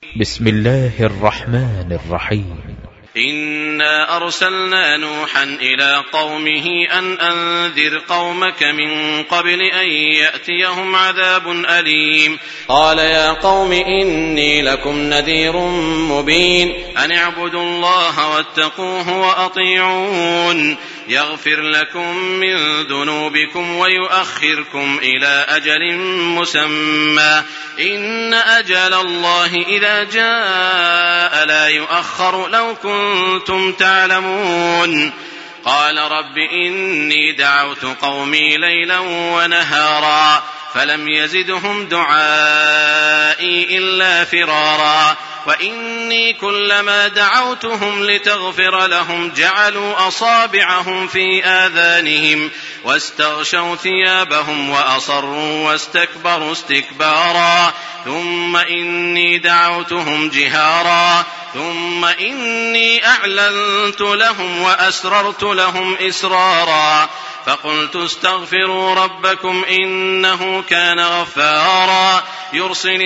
بسم الله الرحمن الرحيم. إنا أرسلنا نوحا إلى قومه أن أنذر قومك من قبل أن يأتيهم عذاب أليم. قال يا قوم إني لكم نذير مبين أن اعبدوا الله واتقوه وأطيعون يغفر لكم من ذنوبكم ويؤخركم إلى أجل مسمى إن أجل الله إذا جاء لا يؤخر لو كنتم تعلمون. قال رب إني دعوت قومي ليلا ونهارا فلم يزدهم دعائي إلا فرارا وإني كلما دعوتهم لتغفر لهم جعلوا أصابعهم في آذانهم واستغشوا ثيابهم وأصروا واستكبروا استكبارا ثم إني دعوتهم جهارا ثم إني أعلنت لهم وأسررت لهم إسرارا فقلت استغفروا ربكم إنه كان غفارا يرسل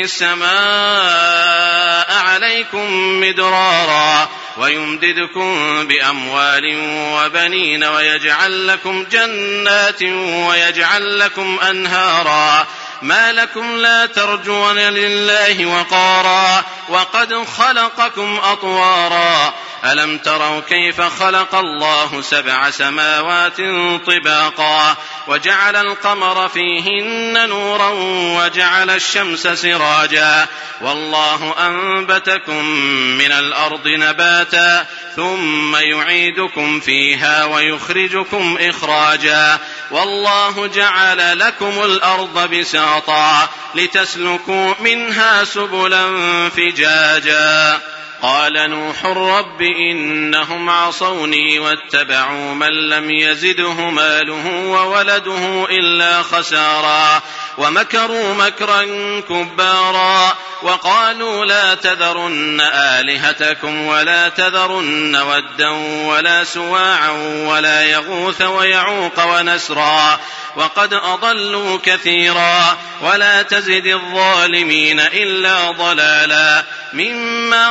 السماء عليكم مدرارا ويمددكم بأموال وبنين ويجعل لكم جنات ويجعل لكم أنهارا ما لكم لا ترجون لله وقارا وقد خلقكم أطوارا ألم تروا كيف خلق الله 7 سماوات طباقا وجعل القمر فيهن نورا وجعل الشمس سراجا والله أنبتكم من الأرض نباتا ثم يعيدكم فيها ويخرجكم إخراجا والله جعل لكم الأرض بساطا لتسلكوا منها سبلا فجاجا. قال نوح رب إنهم عصوني واتبعوا من لم يزده ماله وولده إلا خسارا ومكروا مكرا كبارا وقالوا لا تذرن آلهتكم ولا تذرن ودا ولا سواعا ولا يغوث ويعوق ونسرا وقد أضلوا كثيرا ولا تزد الظالمين إلا ضلالا مما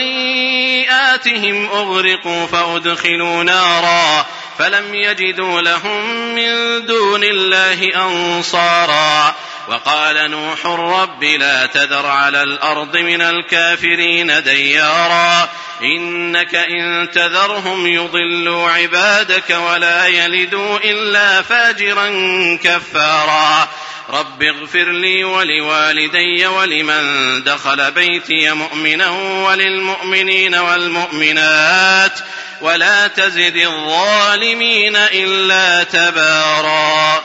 خطيئاتهم أغرقوا فأدخلوا نارا فلم يجدوا لهم من دون الله أنصارا وقال نوح رب لا تذر على الأرض من الكافرين ديارا إنك إن تذرهم يضلوا عبادك ولا يلدوا إلا فاجرا كفارا رب اغفر لي ولوالدي ولمن دخل بيتي مؤمنا وللمؤمنين والمؤمنات ولا تزد الظالمين إلا تبارا.